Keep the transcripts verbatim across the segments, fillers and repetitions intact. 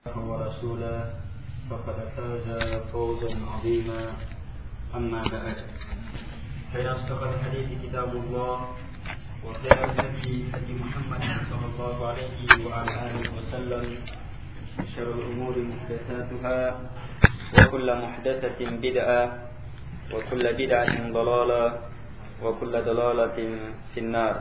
ورسوله فقد فاز فوزا عظيما. أما بعد، فإن أصدق الحديث كتاب الله، وخير الهدي هدي محمد صلى الله عليه وعلى آله وسلم، وشر الأمور محدثاتها، وكل محدثة بدعة، وكل بدعة ضلالة، وكل ضلالة في النار.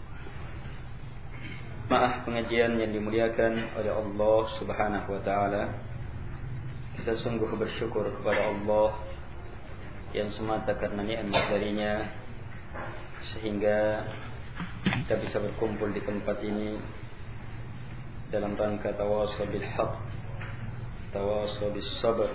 Maaf pengajian yang dimuliakan oleh Allah Subhanahu wa taala. Kita sungguh bersyukur kepada Allah yang semata karena nikmat darinya sehingga kita bisa berkumpul di tempat ini dalam rangka tawasul bil haq, tawasul bis sabr.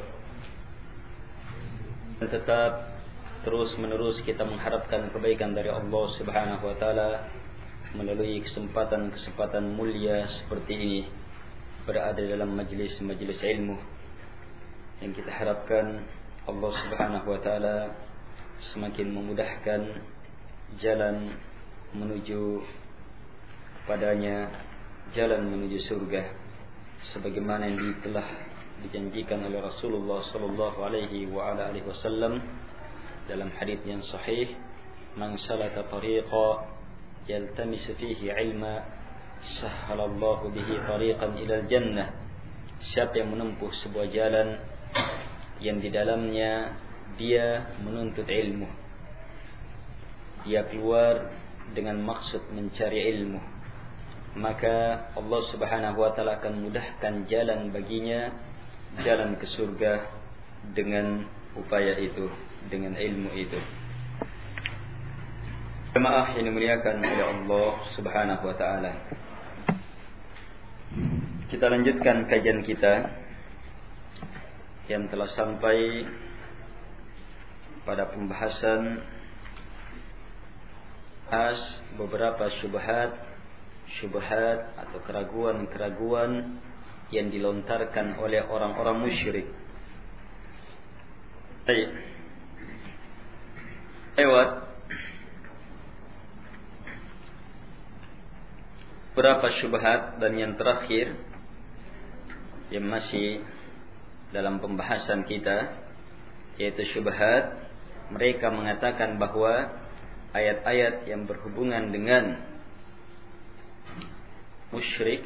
Dan tetap terus menerus kita mengharapkan kebaikan dari Allah Subhanahu wa taala melalui kesempatan-kesempatan mulia seperti ini, berada dalam majlis-majlis ilmu yang kita harapkan Allah Subhanahu wa taala semakin memudahkan jalan menuju padanya, jalan menuju surga sebagaimana yang telah dijanjikan oleh Rasulullah sallallahu alaihi wa ala alihi wasallam dalam hadis yang sahih, man salaka tariqa yaltamis fihi ilma sahhalallahu bihi tariqan ilal jannah. Siapa yang menempuh sebuah jalan yang di dalamnya dia menuntut ilmu, dia keluar dengan maksud mencari ilmu, maka Allah Subhanahu wa taala akan mudahkan jalan baginya, jalan ke surga dengan upaya itu, dengan ilmu itu. Jemaah yang dimuliakan oleh Allah Subhanahu wa taala, kita lanjutkan kajian kita yang telah sampai pada pembahasan as beberapa syubhat syubhat atau keraguan-keraguan yang dilontarkan oleh orang-orang musyrik. Baik. Lewat berapa syubhat dan yang terakhir yang masih dalam pembahasan kita, yaitu syubhat mereka mengatakan bahwa ayat-ayat yang berhubungan dengan musyrik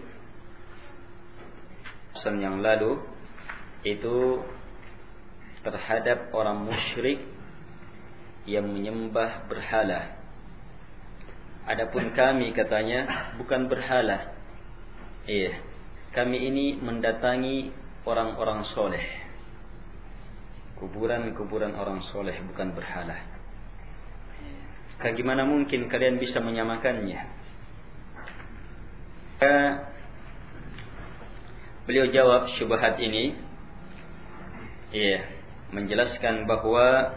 pesan yang lalu itu terhadap orang musyrik yang menyembah berhala. Adapun kami, katanya, bukan berhala. Iya, kami ini mendatangi orang-orang soleh, kuburan-kuburan orang soleh, bukan berhala. Bagaimana mungkin kalian bisa menyamakannya? Beliau jawab syubhat ini, iya, menjelaskan bahwa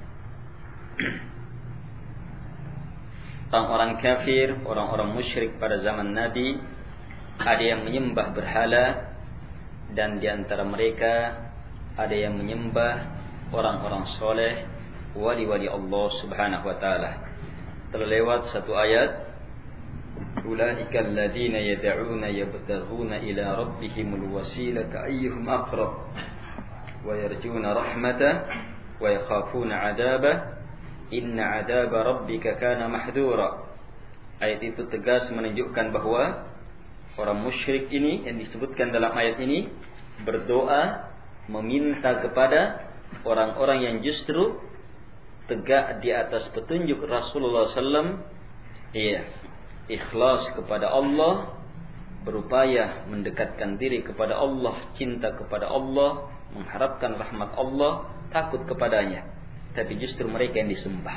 orang-orang kafir, orang-orang musyrik pada zaman Nabi, ada yang menyembah berhala, dan di antara mereka ada yang menyembah orang-orang soleh, wali-wali Allah Subhanahu wa taala. Telah lewat satu ayat, ulaika alladziina yad'uuna yabtaghuna ila rabbihimul wasilata ayyuhum aqrab wa yarjuuna rahmatah wa yakhafuna 'adzabah inna 'adzaba rabbika kana mahdura. Ayat itu tegas menunjukkan bahwa orang musyrik ini yang disebutkan dalam ayat ini berdoa meminta kepada orang-orang yang justru tegak di atas petunjuk Rasulullah sallallahu alaihi wasallam, iya, ikhlas kepada Allah, berupaya mendekatkan diri kepada Allah, cinta kepada Allah, mengharapkan rahmat Allah, takut kepadanya, tapi justru mereka yang disembah.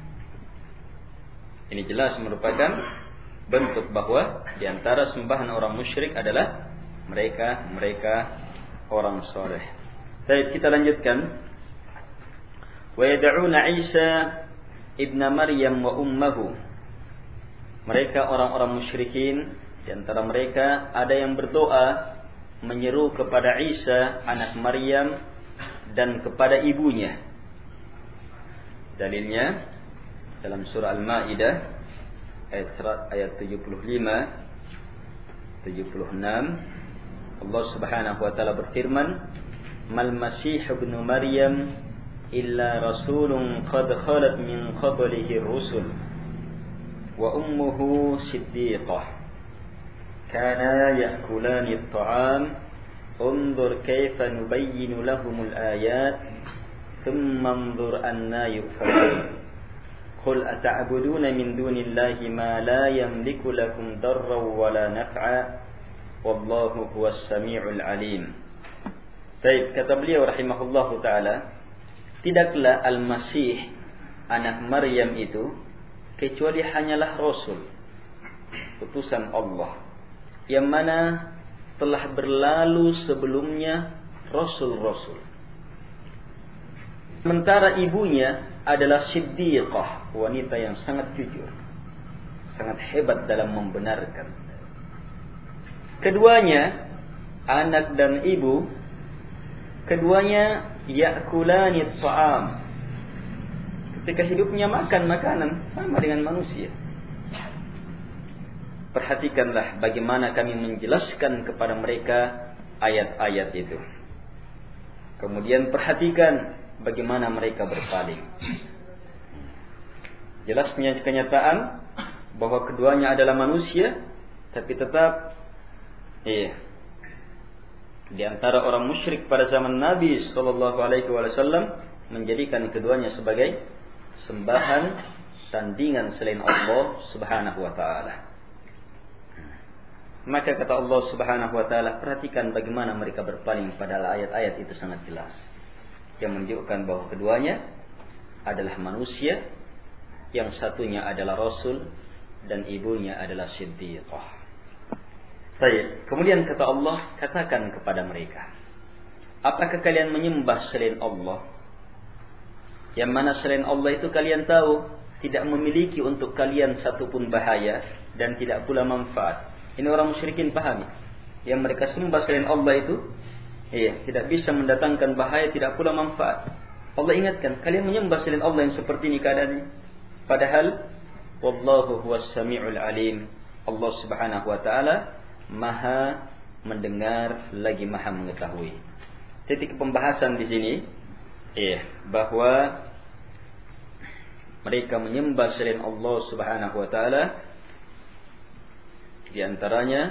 Ini jelas merupakan bentuk bahwa di antara sembahan orang musyrik adalah mereka mereka orang soleh. Baik, kita lanjutkan. Wa yad'una Isa ibn Maryam wa ummuhu. Mereka orang-orang musyrikin, di antara mereka ada yang berdoa menyeru kepada Isa anak Maryam dan kepada ibunya. Dalilnya dalam surah Al-Maidah ayat ayat tujuh puluh lima, tujuh puluh enam Allah Subhanahu wa taala berfirman, "Mal Masih ibnu Maryam illa rasulun qad khalat min qablihi rusul wa ummuhu siddiqah kana ya'kulani at-ta'am unzur kayfa nubayyinu lahumul ayat thumma anzur anna yufakun qul ata'buduna min dunillahi ma la yamliku lakum darran wa la naf'a wallahu huwas sami'ul alim." Baik, kata beliau rahimahullahu taala, tidaklah Al-Masih anak Maryam itu kecuali hanyalah Rasul, utusan Allah, yang mana telah berlalu sebelumnya Rasul-Rasul. Sementara ibunya adalah Siddiqah, wanita yang sangat jujur, sangat hebat dalam membenarkan. Keduanya, anak dan ibu, keduanya ya'kulani ta'am. Ketika hidupnya makan makanan sama dengan manusia. Perhatikanlah bagaimana kami menjelaskan kepada mereka ayat-ayat itu. Kemudian perhatikan bagaimana mereka berpaling. Jelasnya kenyataan bahwa keduanya adalah manusia, tapi tetap iya, di antara orang musyrik pada zaman Nabi sallallahu alaihi wasallam menjadikan keduanya sebagai sembahan tandingan selain Allah Subhanahu wa taala. Maka kata Allah Subhanahu wa taala, perhatikan bagaimana mereka berpaling, padahal ayat-ayat itu sangat jelas yang menunjukkan bahwa keduanya adalah manusia, yang satunya adalah rasul dan ibunya adalah siddiqah. Baik, kemudian kata Allah, katakan kepada mereka, apakah kalian menyembah selain Allah? Yang mana selain Allah itu kalian tahu tidak memiliki untuk kalian satupun bahaya dan tidak pula manfaat. Ini orang musyrikin pahami. Yang mereka sembah selain Allah itu, iya, tidak bisa mendatangkan bahaya, tidak pula manfaat. Allah ingatkan, kalian menyembah selain Allah yang seperti ini keadaannya. Padahal wallahu huwas sami'ul alim. Allah Subhanahu wa taala Maha mendengar lagi Maha mengetahui. Titik pembahasan di sini, iya, bahwa mereka menyembah selain Allah Subhanahu wa taala, di antaranya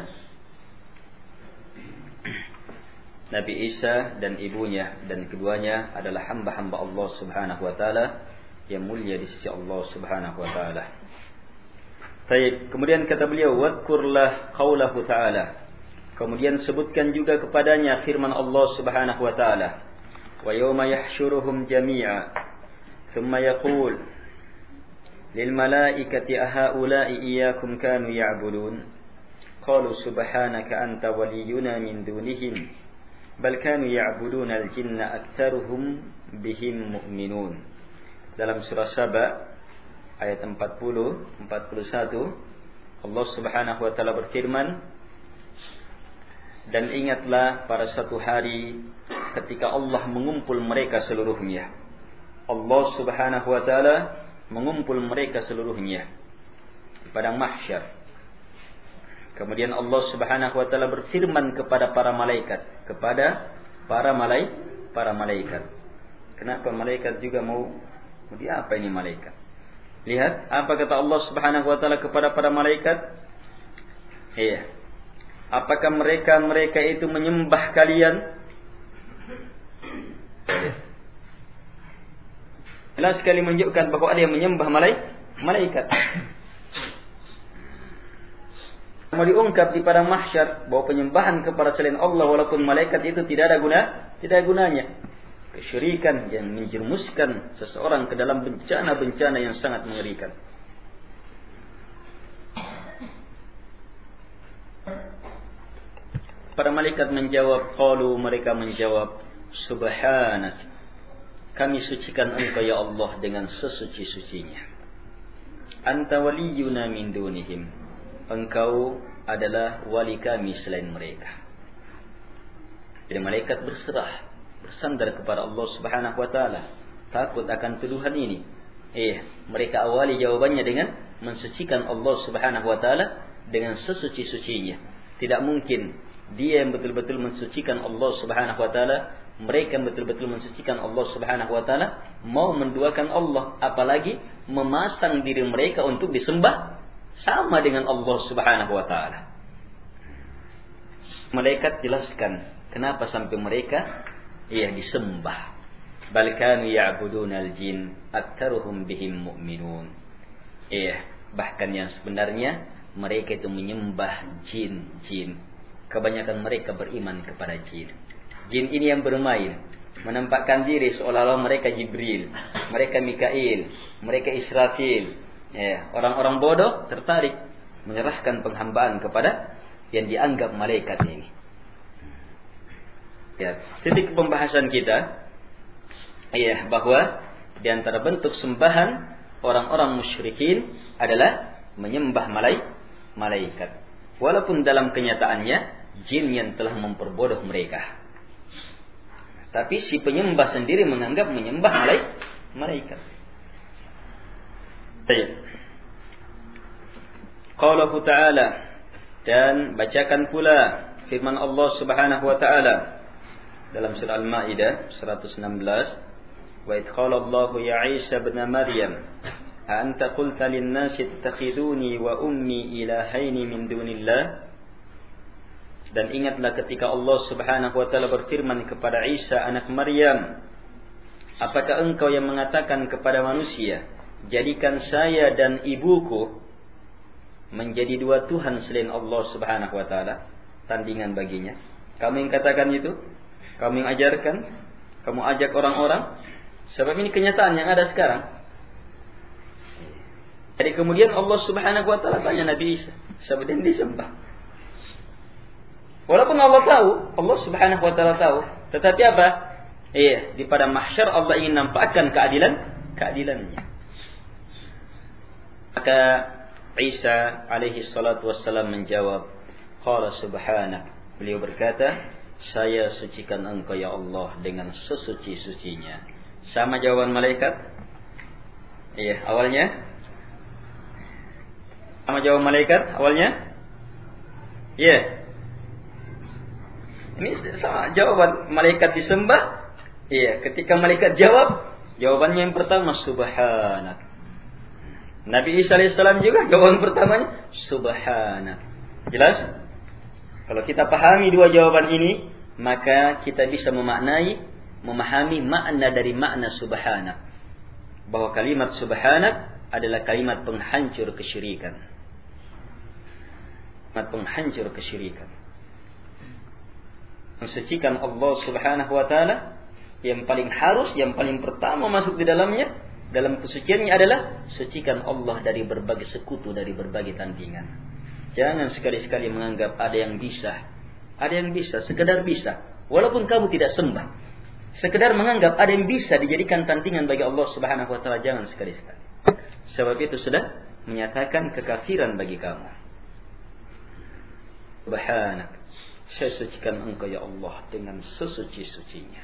Nabi Isa dan ibunya, dan keduanya adalah hamba-hamba Allah Subhanahu wa taala yang mulia di sisi Allah Subhanahu wa taala. Baik, kemudian kata beliau, wadkurlah qaulahu ta'ala. Kemudian sebutkan juga kepadanya firman Allah Subhanahu wa taala, wa yauma yahsyuruhum jami'a thumma yaqul lil malaikati ahaula'i iyyakum kanu ya'budun qalu subhanaka anta waliyuna min dunihim bal kanu ya'buduna al-jinna aktsaruhum bihim mu'minun. Dalam surah Saba ayat empat puluh empat puluh satu, Allah Subhanahu wa taala berfirman, dan ingatlah pada satu hari ketika Allah mengumpul mereka seluruhnya. Allah Subhanahu wa taala mengumpul mereka seluruhnya di padang mahsyar. Kemudian Allah Subhanahu wa taala berfirman kepada para malaikat, kepada para malaikat, para malaikat. Kenapa malaikat juga mau mau diapa ini malaikat? Lihat apa kata Allah Subhanahu wa taala kepada para malaikat? Iya. Apakah mereka-mereka itu menyembah kalian? Jelas sekali menunjukkan bahwa ada yang menyembah malaikat. Mau diungkap di padang mahsyar bahwa penyembahan kepada selain Allah walaupun malaikat itu tidak ada guna, tidak ada gunanya. Kesyirikan yang menjerumuskan seseorang ke dalam bencana-bencana yang sangat mengerikan. Para malaikat menjawab, qalu, mereka menjawab, subhanak, kami sucikan engkau ya Allah dengan sesuci-sucinya. Anta waliyuna min dunihim, engkau adalah wali kami selain mereka. Jadi malaikat berserah, bersandar kepada Allah Subhanahu wa taala, takut akan tuduhan ini. Eh, mereka awali jawabannya dengan mensucikan Allah Subhanahu wa taala dengan sesuci-sucinya. Tidak mungkin dia yang betul-betul mensucikan Allah Subhanahu wa taala, mereka yang betul-betul mensucikan Allah Subhanahu wa taala, mau menduakan Allah, apalagi memasang diri mereka untuk disembah sama dengan Allah Subhanahu wa taala. Malaikat jelaskan kenapa sampai mereka iya disembah. Bal kanu ya'budunal jin aktsaruhum bihim mu'minun. Iya, bahkan yang sebenarnya mereka itu menyembah jin-jin. Kebanyakan mereka beriman kepada jin. Jin ini yang bermain, menampakkan diri seolah-olah mereka Jibril, mereka Mikail, mereka Israfil. Ya, orang-orang bodoh tertarik menyerahkan penghambaan kepada yang dianggap malaikat ini. Ya, titik pembahasan kita, ya, bahwa di antara bentuk sembahan orang-orang musyrikin adalah menyembah malaikat. Walaupun dalam kenyataannya jin yang telah memperbodoh mereka. Tapi si penyembah sendiri menganggap menyembah malaikat. Baik. Qaulahu ta'ala, dan bacakan pula firman Allah Subhanahu wa taala dalam surah Al-Maidah seratus enam belas, wa idh qala Allahu ya Isa ibn Maryam a anta qulta lin-nasi ittakhiduni wa ummi ilahaini min dunillah. Dan ingatlah ketika Allah Subhanahu wa taala berfirman kepada Isa anak Maryam, apakah engkau yang mengatakan kepada manusia, jadikan saya dan ibuku menjadi dua Tuhan selain Allah Subhanahu wa taala, tandingan baginya. Kamu yang katakan itu, kamu yang ajarkan, kamu ajak orang-orang. Sebab ini kenyataan yang ada sekarang. Jadi kemudian Allah Subhanahu wa taala tanya Nabi Isa, siapa yang disembah? Walaupun Allah tahu, Allah Subhanahu wa taala tahu, tetapi apa? Iya, di pada mahsyar Allah ingin nampakkan keadilan, keadilannya. Maka Isa alaihi salatu wassalam menjawab, qala subhanak, beliau berkata, saya sucikan engkau ya Allah dengan sesuci-sucinya. Sama jawaban malaikat? Iya, awalnya sama jawaban malaikat awalnya? Iya. Ini sama jawaban malaikat disembah. Iya, ketika malaikat jawab, jawabannya yang pertama subhanak. Nabi Isa alaihissalam juga jawaban pertamanya subhanak. Jelas? Kalau kita pahami dua jawaban ini, maka kita bisa memaknai, memahami makna dari makna subhanak. Bahwa kalimat subhanak adalah kalimat penghancur kesyirikan. Kalimat penghancur kesyirikan. Mensucikan Allah Subhanahu wa taala, yang paling harus, yang paling pertama masuk di dalamnya, dalam kesuciannya adalah sucikan Allah dari berbagai sekutu, dari berbagai tandingan. Jangan sekali-sekali menganggap ada yang bisa, ada yang bisa, sekedar bisa, walaupun kamu tidak sembah. Sekedar menganggap ada yang bisa dijadikan tandingan bagi Allah Subhanahu wa taala, jangan sekali-sekali. Sebab itu sudah menyatakan kekafiran bagi kamu. Subhanak, saya sucikan engkau ya Allah dengan sesuci-sucinya.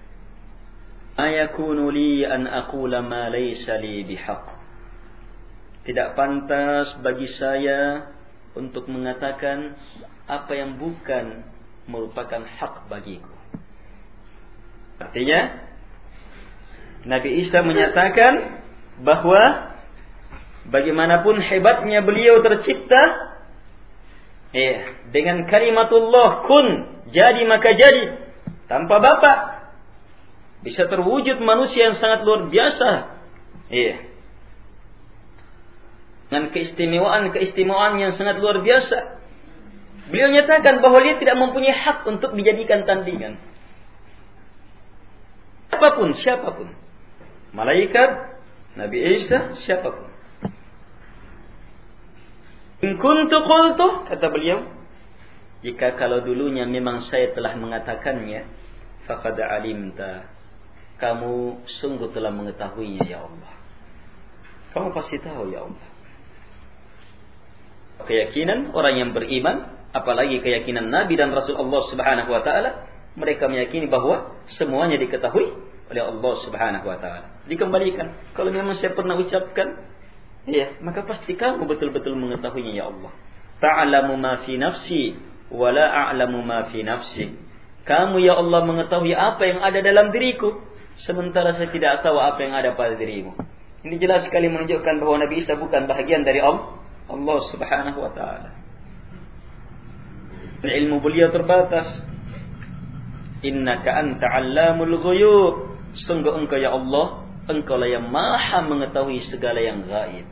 Ayakunu li an aqula ma laysa li bihaq. Tidak pantas bagi saya untuk mengatakan apa yang bukan merupakan hak bagiku. Artinya Nabi Isa menyatakan bahwa bagaimanapun hebatnya beliau tercipta, eh, dengan kalimatullah kun, jadi maka jadi, tanpa bapak bisa terwujud manusia yang sangat luar biasa. Iya. Dengan keistimewaan-keistimewaan yang sangat luar biasa. Beliau nyatakan bahwa dia tidak mempunyai hak untuk dijadikan tandingan. Siapapun, siapapun. Malaikat, Nabi Isa, siapapun. In kuntu qultu, kata beliau, jika kalau dulunya memang saya telah mengatakannya, faqad alimta, kamu sungguh telah mengetahuinya ya Allah. Kamu pasti tahu ya Allah. Keyakinan orang yang beriman, apalagi keyakinan Nabi dan Rasul Allah Subhanahu wa taala, mereka meyakini bahwa semuanya diketahui oleh Allah Subhanahu wa taala. Dikembalikan, kalau memang saya pernah ucapkan, ya, maka pasti kamu betul-betul mengetahuinya ya Allah. Ta'lamu ma fi nafsi wa la a'lamu ma fi nafsik. Kamu ya Allah mengetahui apa yang ada dalam diriku, sementara saya tidak tahu apa yang ada pada dirimu. Ini jelas sekali menunjukkan bahwa Nabi Isa bukan bahagian dari Allah, Allah Subhanahu wa taala. Ilmu beliau terbatas. Innaka anta 'allamul ghuyub. Sungguh engkau ya Allah, engkau lah yang maha mengetahui segala yang gaib.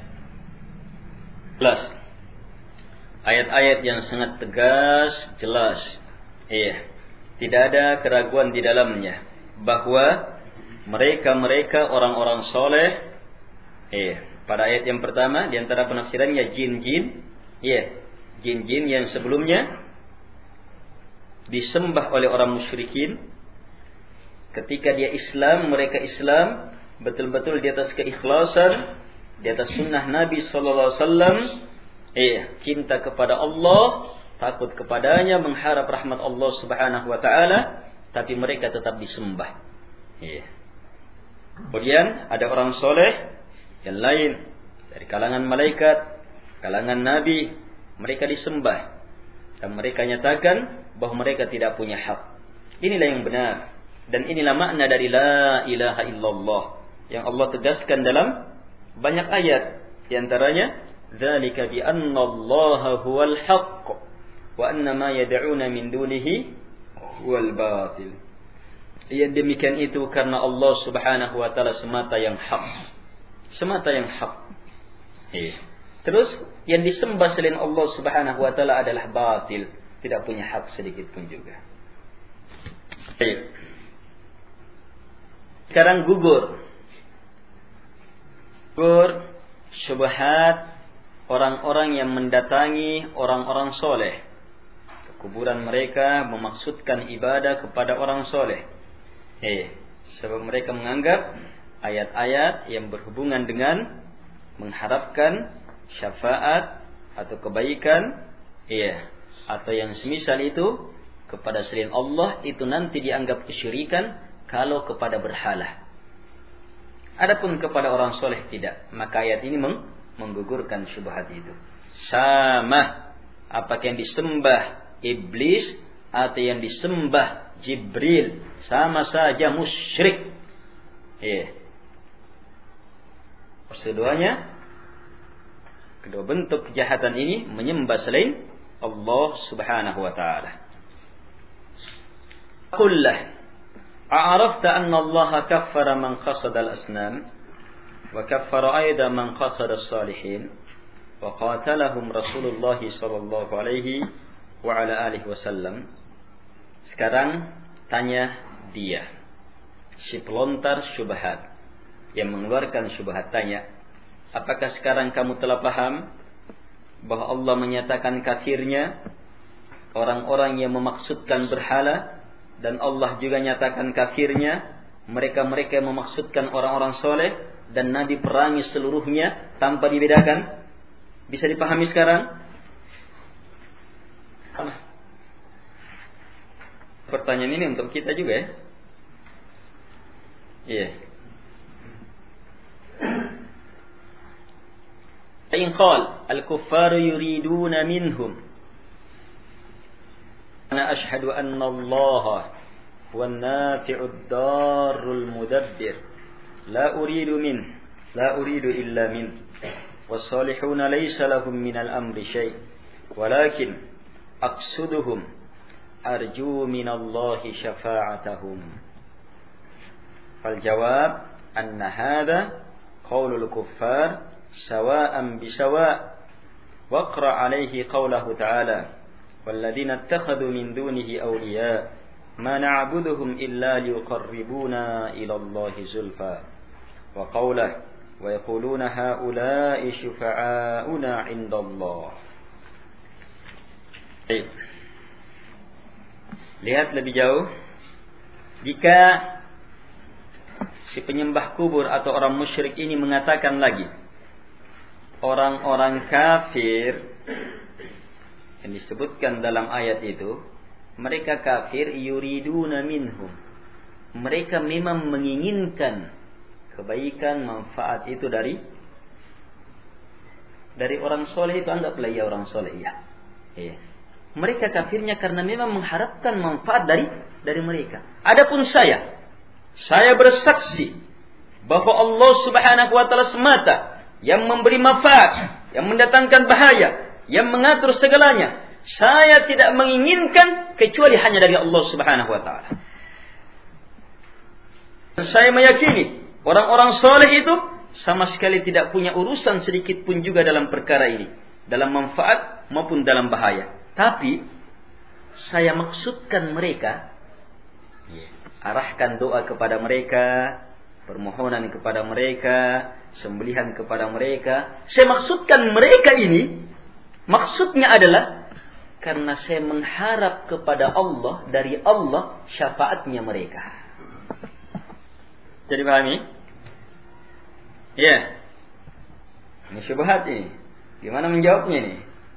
Jelas. Ayat-ayat yang sangat tegas, jelas. Iya. Tidak ada keraguan di dalamnya bahwa mereka-mereka orang-orang soleh, iya, pada ayat yang pertama di antara penafsirannya jin-jin, iya, jin-jin yang sebelumnya disembah oleh orang musyrikin. Ketika dia Islam, mereka Islam betul-betul di atas keikhlasan, di atas sunnah Nabi sallallahu alaihi wasallam, eh cinta kepada Allah, takut kepadanya, mengharap rahmat Allah Subhanahu wa taala, tapi mereka tetap disembah. Eh. Kemudian ada orang soleh yang lain dari kalangan malaikat, kalangan nabi, mereka disembah dan mereka nyatakan bahwa mereka tidak punya hak. Inilah yang benar. Dan inilah makna dari la ilaha illallah yang Allah tegaskan dalam banyak ayat. Di antaranya, dzalika bi anna Allah huwal haqq wa anna ma yad'una min dunihi huwal batil. Yang demikian itu karena Allah Subhanahu wa taala semata yang hak. Semata yang hak. Eh. Terus yang disembah selain Allah Subhanahu wa taala adalah batil, tidak punya hak sedikit pun juga. Baik. Sekarang gugur. Gugur syubhat orang-orang yang mendatangi orang-orang soleh. Ke kuburan mereka memaksudkan ibadah kepada orang soleh. Eh, sebab mereka menganggap ayat-ayat yang berhubungan dengan mengharapkan syafaat atau kebaikan, iya, atau yang semisal itu kepada selain Allah itu nanti dianggap kesyirikan kalau kepada berhala. Adapun kepada orang soleh tidak. Maka ayat ini meng- menggugurkan syubhat itu. Sama apakah yang disembah iblis atau yang disembah Jibril, sama saja musyrik. Iya. Keduanya, kedua bentuk kejahatan ini menyembah selain Allah Subhanahu wa taala. Qullah أعرفت أن الله كفر من قصد الأصنام وكفر أيضا من قصد الصالحين وقاتلهم رسول الله صلى الله عليه وعلى آله وسلم. Sekarang tanya dia, si pelontar syubhat yang mengeluarkan syubhat, tanya, apakah sekarang kamu telah paham bahwa Allah menyatakan kafirnya orang-orang yang memaksudkan berhala, dan Allah juga nyatakan kafirnya mereka-mereka yang memaksudkan orang-orang soleh, dan Nabi perangi seluruhnya tanpa dibedakan? Bisa dipahami sekarang? Pertanyaan ini untuk kita juga ya. Iya. In qala al-kuffaru yuriduna minhum أنا أشهد أن الله هو النافع الضار المدبر لا أريد منه لا أريد إلا منه والصالحون ليس لهم من الأمر شيء ولكن أقصدهم أرجو من الله شفاعتهم. فالجواب أن هذا قول الكفار سواء بسواء. واقرأ عليه قوله تعالى والذين اتخذوا من دونه أولياء ما نعبدهم إلا ليقربونا إلى الله زلفى وقوله ويقولون هؤلاء شفعاؤنا عند الله. Lihat lebih jauh, jika si penyembah kubur atau orang musyrik ini mengatakan lagi, orang-orang kafir yang disebutkan dalam ayat itu, mereka kafir yuriduna minhum, mereka memang menginginkan kebaikan, manfaat itu dari dari orang soleh itu, anggaplah ia orang soleh, ya. Iya. Mereka kafirnya karena memang mengharapkan manfaat dari dari mereka. Adapun saya, saya bersaksi bahwa Allah Subhanahu wa taala semata yang memberi manfaat, yang mendatangkan bahaya, yang mengatur segalanya. Saya tidak menginginkan kecuali hanya dari Allah Subhanahu wa taala. Saya meyakini orang-orang soleh itu sama sekali tidak punya urusan sedikit pun juga dalam perkara ini, dalam manfaat maupun dalam bahaya. Tapi saya maksudkan mereka, arahkan doa kepada mereka, permohonan kepada mereka, sembelihan kepada mereka. Saya maksudkan mereka ini, maksudnya adalah karena saya mengharap kepada Allah, dari Allah syafaatnya mereka. Jadi pahami? Ya. Ini syubhat ini. Gimana menjawabnya ini?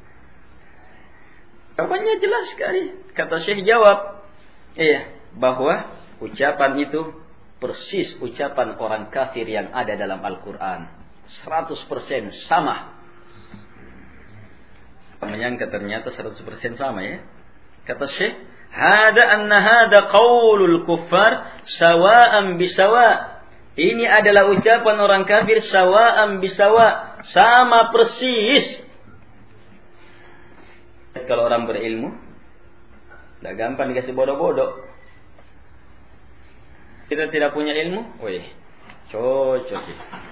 Jawabannya jelas sekali. Kata Syekh jawab, iya, bahwa ucapan itu persis ucapan orang kafir yang ada dalam Al-Quran. seratus persen sama. Menyangka ternyata seratus persen sama ya. Kata Syekh, hada anna hada qaulul kuffar sawa'an bisawa. Ini adalah ucapan orang kafir sawa'an bisawa, sama persis. Kalau orang berilmu, tidak gampang dikasih bodoh-bodoh. Kita tidak punya ilmu, weh, cocok.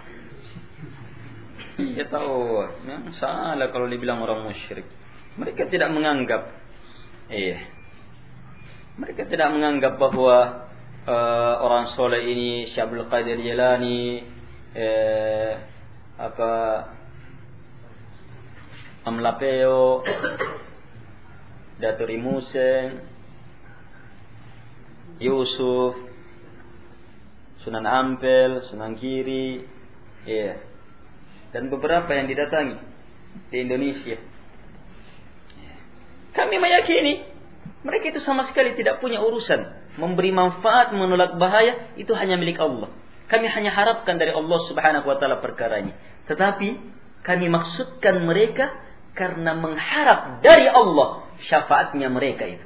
Dia tahu, ya, salah kalau dibilang orang musyrik. Mereka tidak menganggap, iya, mereka tidak menganggap bahwa uh, orang soleh ini Syabul Qadir Jilani, eh, apa, Amlapeo, Daturi Museng, Yusuf, Sunan Ampel, Sunan Kiri, iya, dan beberapa yang didatangi di Indonesia. Kami meyakini mereka itu sama sekali tidak punya urusan memberi manfaat, menolak bahaya, itu hanya milik Allah. Kami hanya harapkan dari Allah Subhanahu wa taala perkara ini. Tetapi kami maksudkan mereka karena mengharap dari Allah syafaatnya mereka itu.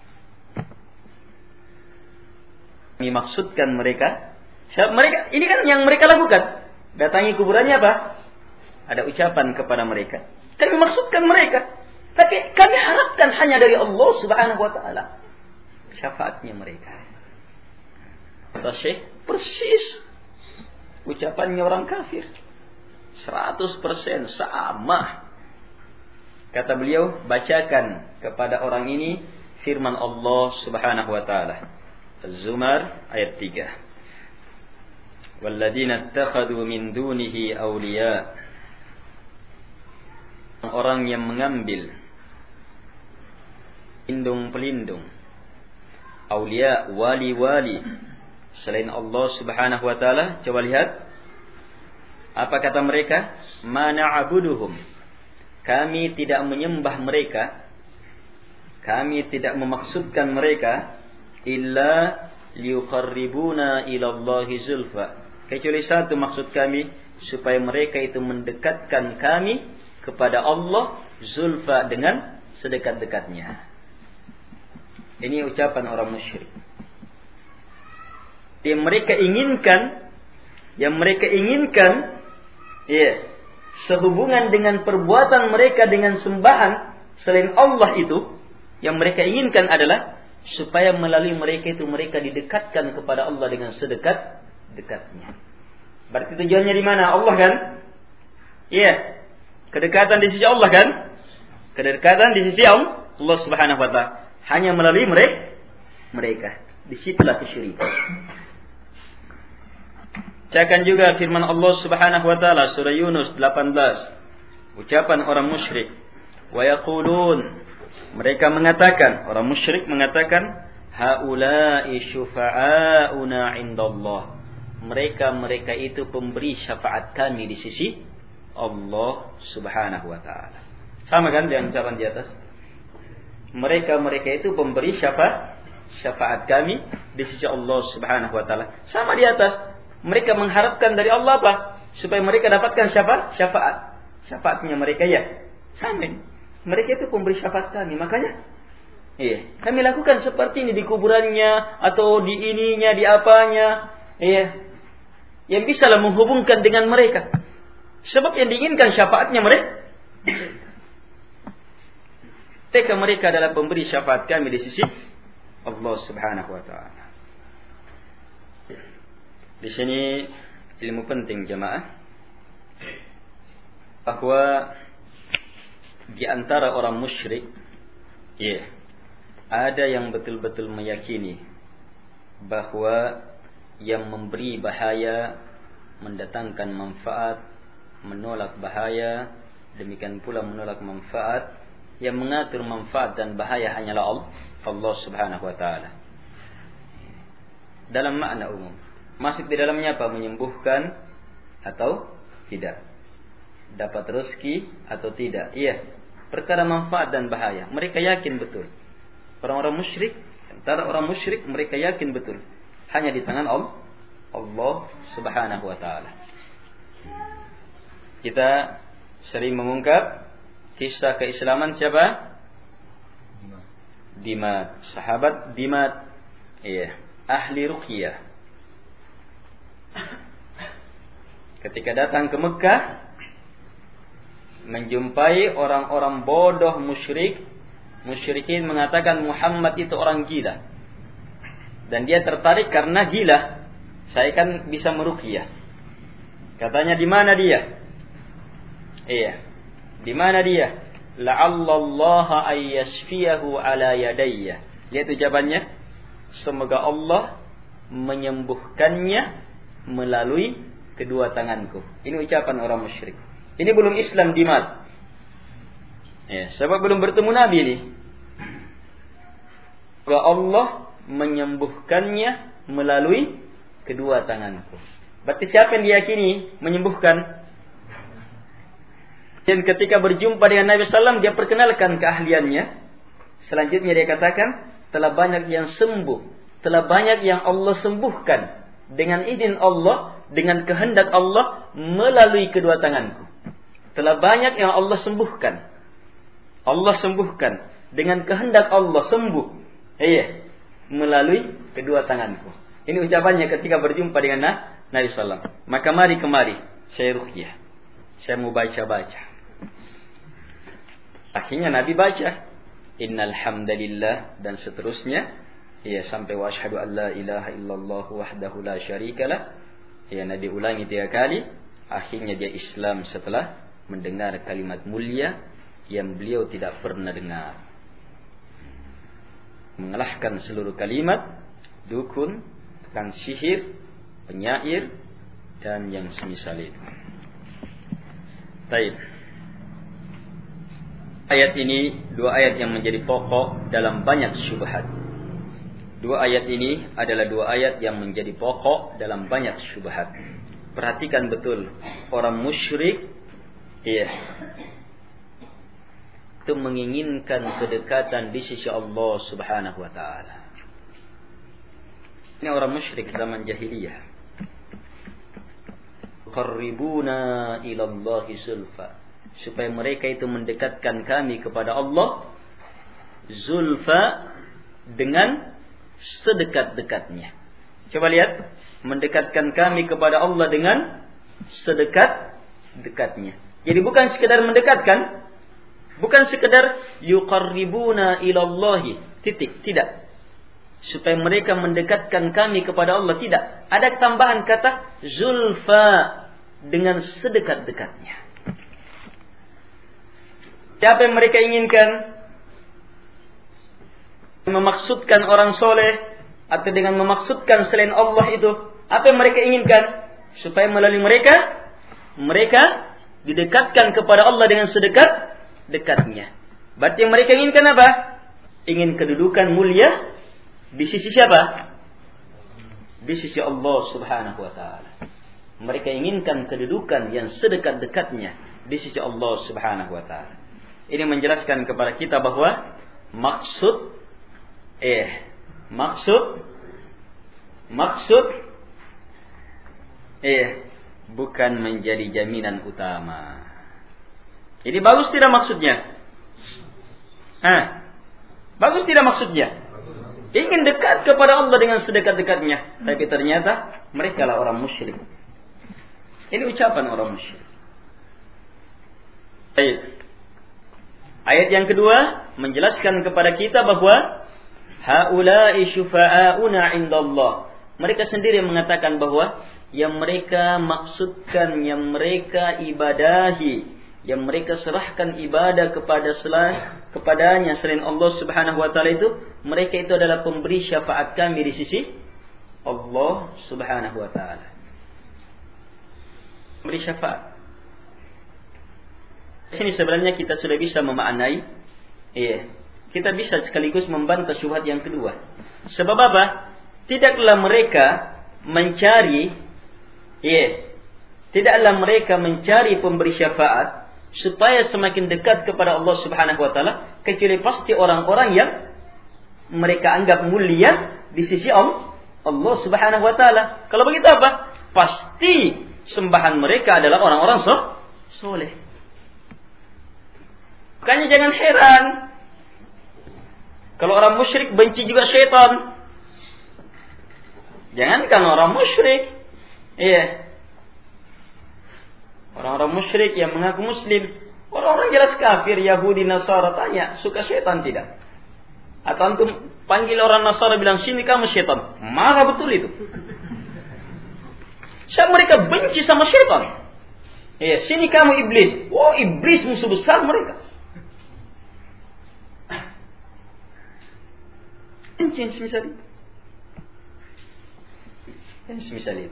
Kami maksudkan mereka, mereka ini kan yang mereka lakukan. Datangi kuburannya apa? Ada ucapan kepada mereka. Kami maksudkan mereka. Tapi kami harapkan hanya dari Allah Subhanahu wa taala syafaatnya mereka. Kata Syekh, persis ucapannya orang kafir. seratus persen sama. Kata beliau, bacakan kepada orang ini firman Allah Subhanahu wa taala. Az-Zumar ayat tiga. Walladzina ittakhadhu min dunihi awliya. Orang yang mengambil pelindung pelindung, aulia, wali-wali selain Allah Subhanahu wa taala. Coba lihat apa kata mereka, ma na'buduhum, kami tidak menyembah mereka, kami tidak memaksudkan mereka, illa liuqarribuna ila Allahi zulfa, kecuali satu maksud kami, supaya mereka itu mendekatkan kami kepada Allah, zulfa, dengan sedekat-dekatnya. Ini ucapan orang musyrik. Yang mereka inginkan, yang mereka inginkan, ya, sehubungan dengan perbuatan mereka dengan sembahan selain Allah itu, yang mereka inginkan adalah supaya melalui mereka itu mereka didekatkan kepada Allah dengan sedekat-dekatnya. Berarti tujuannya di mana? Allah kan? Iya. Kedekatan di sisi Allah kan? Kedekatan di sisi Allah Subhanahu wa taala. Hanya melalui mereka, mereka. Disitulah kesyirikan. Cakan juga firman Allah Subhanahu wa taala surah Yunus delapan belas. Ucapan orang musyrik. Wa yaqulun, mereka mengatakan, orang musyrik mengatakan, haula'i syufa'auna 'indallah. Mereka-mereka itu pemberi syafaat kami di sisi Allah Subhanahu wa taala. Sama kan dengan ucapan di atas? Mereka-mereka itu pemberi syafaat syafaat kami di sisi Allah Subhanahu wa taala. Sama di atas. Mereka mengharapkan dari Allah apa? Supaya mereka dapatkan syafaat, syafaat. Syafaatnya mereka ya. Sama. mereka itu pemberi syafaat kami. Makanya, iya, kami lakukan seperti ini di kuburannya atau di ininya, di apanya, iya, yang bisalah menghubungkan dengan mereka. Sebab yang diinginkan syafaatnya mereka. Mereka mereka adalah pemberi syafaat kami di sisi Allah Subhanahu wa taala. Di sini ilmu penting jemaah, bahwa di antara orang musyrik, ya, ada yang betul-betul meyakini bahwa yang memberi bahaya, mendatangkan manfaat, menolak bahaya, demikian pula menolak manfaat, yang mengatur manfaat dan bahaya hanyalah Allah, Allah Subhanahu wa taala. Dalam makna umum, masuk di dalamnya apa? Menyembuhkan atau tidak, dapat rezeki atau tidak. Iya, perkara manfaat dan bahaya mereka yakin betul. Orang-orang musyrik, antara orang musyrik mereka yakin betul hanya di tangan Allah, Allah Subhanahu wa taala. Kita sering mengungkap kisah keislaman siapa? Dimat, sahabat Dimat, iya, ahli ruqyah. Ketika datang ke Mekah, menjumpai orang-orang bodoh musyrik, musyrikin mengatakan Muhammad itu orang gila. Dan dia tertarik karena gila. Saya kan bisa meruqyah. Katanya, di mana dia? Iya. Di mana dia? La'allallaha ayyashfiyahu ala yadayya. Lihat ucapannya. Semoga Allah menyembuhkannya melalui kedua tanganku. Ini ucapan orang musyrik. Ini belum Islam Dimat. Ya, sebab belum bertemu Nabi ini. Semoga Allah menyembuhkannya melalui kedua tanganku. Berarti siapa yang diyakini menyembuhkan? Dan ketika berjumpa dengan Nabi sallallahu alaihi wasallam, dia perkenalkan keahliannya. Selanjutnya dia katakan, telah banyak yang sembuh, telah banyak yang Allah sembuhkan dengan izin Allah, dengan kehendak Allah melalui kedua tanganku. Telah banyak yang Allah sembuhkan. Allah sembuhkan dengan kehendak Allah sembuh. Iya, melalui kedua tanganku. Ini ucapannya ketika berjumpa dengan Nabi sallallahu alaihi wasallam. Maka mari kemari, saya ruqyah. Saya mau baca-baca. Akhirnya Nabi baca Innal hamdalillah dan seterusnya, ya, sampai wa asyhadu an la ilaha illallah wahdahu la syarikalah. Ya, Nabi ulangi tiga kali. Akhirnya dia Islam setelah mendengar kalimat mulia yang beliau tidak pernah dengar. Mengalahkan seluruh kalimat dukun, tukang sihir, penyair, dan yang semisal itu. Baik. Ayat ini dua ayat yang menjadi pokok dalam banyak syubhat. Dua ayat ini adalah dua ayat yang menjadi pokok dalam banyak syubhat. Perhatikan betul, orang musyrik, iya, itu menginginkan kedekatan di sisi Allah Subhanahu wa taala. Ini orang musyrik zaman jahiliyah. Qarribuna ila Allahi zulfa, supaya mereka itu mendekatkan kami kepada Allah zulfa, dengan sedekat-dekatnya. Coba lihat, mendekatkan kami kepada Allah dengan sedekat-dekatnya. Jadi bukan sekedar mendekatkan, bukan sekedar yuqarribuna ilallahi, titik, tidak. Supaya mereka mendekatkan kami kepada Allah, tidak. Ada tambahan kata zulfa, dengan sedekat-dekatnya. Siapa yang mereka inginkan? Memaksudkan orang soleh, atau dengan memaksudkan selain Allah itu, apa yang mereka inginkan? Supaya melalui mereka, mereka didekatkan kepada Allah dengan sedekat-dekatnya. Berarti yang mereka inginkan apa? Ingin kedudukan mulia di sisi siapa? Di sisi Allah Subhanahu wa taala. Mereka inginkan kedudukan yang sedekat-dekatnya di sisi Allah Subhanahu wa taala. Ini menjelaskan kepada kita bahwa maksud eh maksud maksud eh bukan menjadi jaminan utama. Jadi bagus tidak maksudnya? Ah, bagus tidak maksudnya? Ingin dekat kepada Allah dengan sedekat-dekatnya, tapi ternyata mereka lah orang musyrik. Ini ucapan orang musyrik. Baik. Ayat yang kedua menjelaskan kepada kita bahwa haula'i syufa'auna 'indallah. Mereka sendiri mengatakan bahwa yang mereka maksudkan, yang mereka ibadahi, yang mereka serahkan ibadah kepada selain kepadanya selain Allah Subhanahu wa taala itu, mereka itu adalah pemberi syafaat kami di sisi Allah Subhanahu wa taala. Pemberi syafaat. Sini sebenarnya kita sudah bisa memaknai, iya, kita bisa sekaligus membantah syubhat yang kedua. Sebab apa? Tidaklah mereka mencari, iya, tidaklah mereka mencari pemberi syafaat supaya semakin dekat kepada Allah Subhanahu wa taala, kecuali pasti orang-orang yang mereka anggap mulia di sisi Allah Subhanahu wa taala. Kalau begitu apa? Pasti sembahan mereka adalah orang-orang so, soleh. Makanya jangan heran kalau orang musyrik benci juga syaitan. Jangankan orang musyrik, iya, orang-orang musyrik yang mengaku muslim, orang-orang jelas kafir, Yahudi, Nasara, tanya, suka syaitan tidak? Atau antum panggil orang Nasara bilang, sini kamu syaitan. Marah betul itu. Siapa mereka benci sama syaitan? Ya, sini kamu iblis. Oh, iblis musuh besar mereka. Benci yang semisal itu. Yang semisal itu.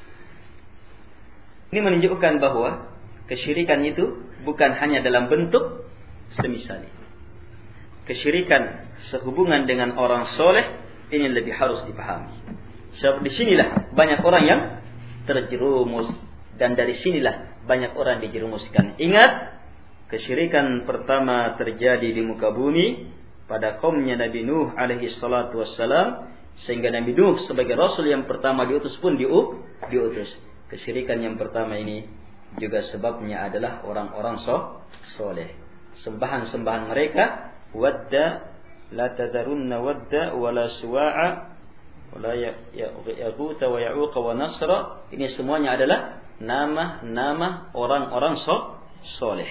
Ini menunjukkan bahwa kesyirikan itu bukan hanya dalam bentuk semisal itu. Kesyirikan sehubungan dengan orang soleh ini lebih harus dipahami. Sebab di sinilah banyak orang yang terjerumus, dan dari sinilah banyak orang dijerumuskan. Ingat, kesyirikan pertama terjadi di muka bumi pada kaumnya Nabi Nuh alaihi salatu wassalam, sehingga Nabi Nuh sebagai rasul yang pertama diutus pun diutus. Kesyirikan yang pertama ini juga sebabnya adalah orang-orang so, soleh. Sembahan-sembahan mereka, wadda la tadarunna wadda wala suwa'a wala yaghutha wa ya'uqa wa nasra, ini semuanya adalah nama-nama orang-orang so, soleh.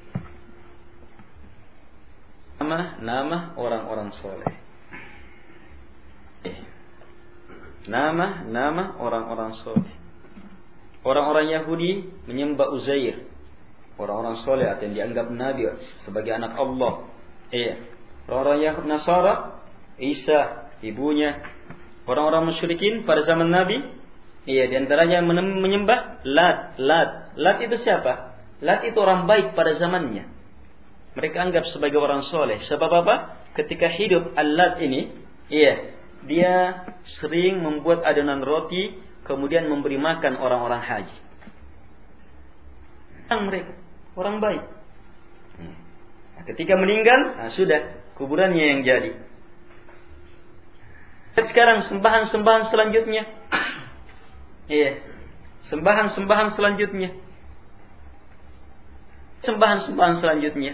Nama-nama orang-orang soleh. Nama-nama orang-orang soleh. Orang-orang Yahudi menyembah Uzair, orang-orang soleh atau yang dianggap nabi sebagai anak Allah. Iya. Orang-orang Yahudi Nasara, Isa, ibunya. Orang-orang musyrikin pada zaman Nabi, iya, diantaranya menyembah Lat. Lat. Lat itu siapa? Lat itu orang baik pada zamannya. Mereka anggap sebagai orang soleh. Sebab apa? Ketika hidup Al-Lat ini, iya, dia sering membuat adonan roti, kemudian memberi makan orang-orang haji. Mereka orang baik. Nah, ketika meninggal, nah sudah, kuburannya yang jadi. Sekarang sembahan-sembahan selanjutnya, iya, sembahan-sembahan selanjutnya, sembahan-sembahan selanjutnya,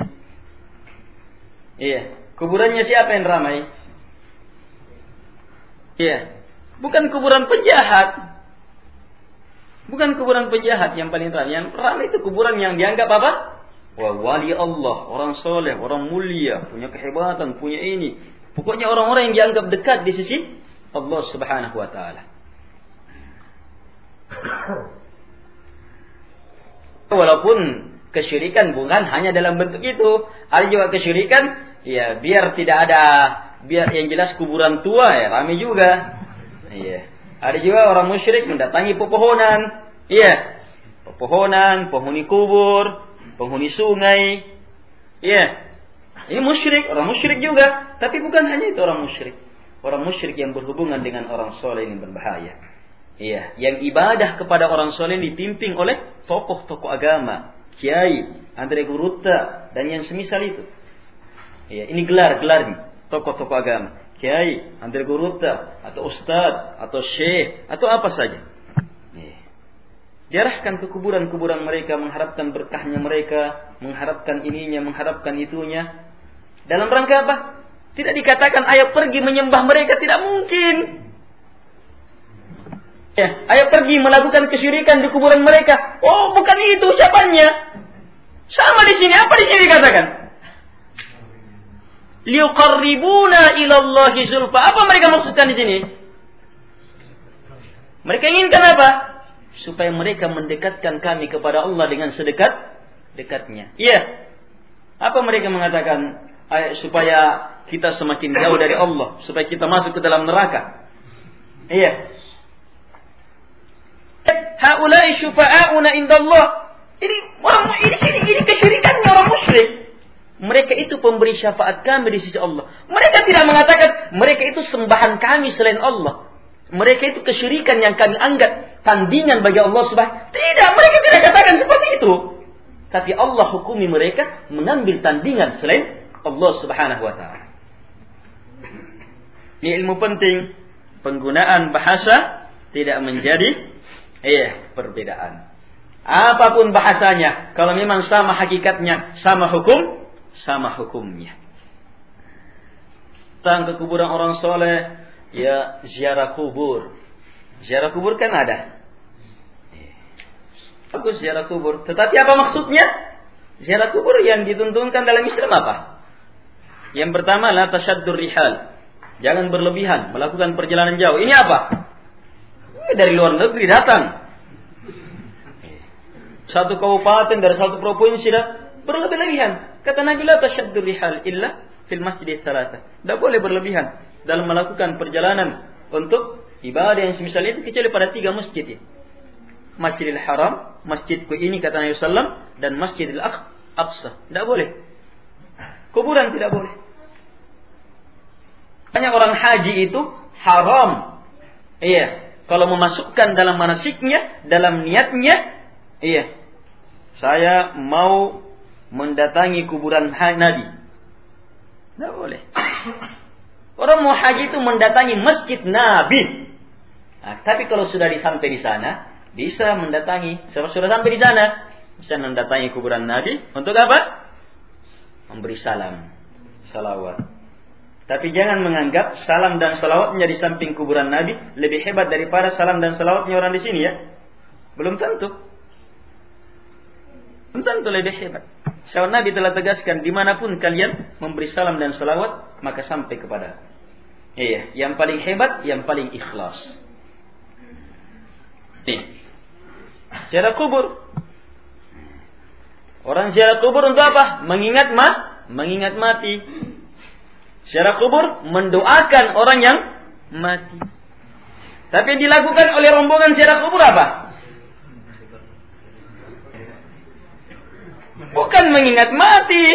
iya, kuburannya siapa yang ramai? Iya, bukan kuburan penjahat. Bukan kuburan penjahat yang paling ramai. Yang ramai itu kuburan yang dianggap apa? Wah, wali Allah, orang soleh, orang mulia, punya kehebatan, punya ini. Pokoknya orang-orang yang dianggap dekat di sisi Allah Subhanahu wa taala. Walaupun kesyirikan bukan hanya dalam bentuk itu, ada juga kesyirikan, ya biar tidak ada, biar yang jelas kuburan tua ya ramai juga. Iya. Ada juga orang musyrik mendatangi pepohonan. Iya. Pepohonan, penghuni kubur, penghuni sungai. Iya. Ini musyrik, orang musyrik juga. Tapi bukan hanya itu orang musyrik. Orang musyrik yang berhubungan dengan orang soleh ini berbahaya. Iya. Yang ibadah kepada orang soleh dipimpin oleh tokoh-tokoh agama. Kiai, Andre Guruta, dan yang semisal itu. Iya. Ini gelar-gelar nih. Tokoh-tokoh agama. Kiai, Andre Guruta, atau Ustadz, atau Syekh, atau apa saja. Diarahkan ke kuburan-kuburan mereka, mengharapkan berkahnya mereka, mengharapkan ininya, mengharapkan itunya. Dalam rangka apa? Tidak dikatakan ayo pergi menyembah mereka, tidak mungkin. Ya, ayo pergi melakukan kesyirikan di kuburan mereka. Oh, bukan itu ucapannya. Sama di sini, apa di sini dikatakan? Liqarribuna ila Allahi zulfa. Apa mereka maksudkan di sini? Mereka inginkan apa? Supaya mereka mendekatkan kami kepada Allah dengan sedekat-dekatnya. Iya. Apa mereka mengatakan? Supaya kita semakin jauh dari Allah, supaya kita masuk ke dalam neraka. Iya. Haula'i syufa'auna indallah. Ini orang ini sini ini kesyirikannya orang musyrik. Mereka itu pemberi syafaat kami di sisi Allah. Mereka tidak mengatakan mereka itu sembahan kami selain Allah. Mereka itu kesyirikan yang kami anggap tandingan bagi Allah Subhanahu. Tidak, mereka tidak katakan seperti itu. Tapi Allah hukumi mereka mengambil tandingan selain Allah Subhanahu wa taala. Ini ilmu penting. Penggunaan bahasa tidak menjadi eh perbedaan. Apapun bahasanya, kalau memang sama hakikatnya, sama hukum, sama hukumnya. Tentang ke kuburan orang soleh, ya ziarah kubur. Ziarah kubur kan ada. Bagus ziarah kubur. Tetapi apa maksudnya? Ziarah kubur yang dituntunkan dalam Islam apa? Yang pertama, la tasyaddur rihal. Jangan berlebihan melakukan perjalanan jauh. Ini apa? Ini dari luar negeri datang. Satu kabupaten dari satu provinsi dah berlebihan. Kata Nabi, la tasyaddur rihal illa fil masjidil thalatha. Tidak boleh berlebihan dalam melakukan perjalanan untuk ibadah yang semisal itu kecuali pada tiga masjid. Masjidil Haram, masjidku ini kata Nabi sallallahu alaihi wasallam, dan Masjidil Aqsa. Tidak boleh. Kuburan tidak boleh. Banyak orang haji itu haram. Iya. Kalau memasukkan dalam manasiknya, dalam niatnya, iya. Saya mau mendatangi kuburan Nabi. Tidak boleh. Orang mau haji itu mendatangi masjid Nabi. Nah, tapi kalau sudah sampai di sana, bisa mendatangi. Sudah sampai di sana, bisa mendatangi kuburan Nabi. Untuk apa? Memberi salam, salawat. Tapi jangan menganggap salam dan salawatnya di samping kuburan Nabi lebih hebat daripada salam dan salawatnya orang di sini ya. Belum tentu. Belum tentu lebih hebat. Sebab Nabi telah tegaskan, dimanapun kalian memberi salam dan salawat, maka sampai kepada. Iya, yang paling hebat, yang paling ikhlas. Nih, ziarah kubur. Orang ziarah kubur untuk apa? Mengingat ma, mengingat mati. Ziarah kubur mendoakan orang yang mati. Tapi yang dilakukan oleh rombongan ziarah kubur apa? Bukan mengingat mati.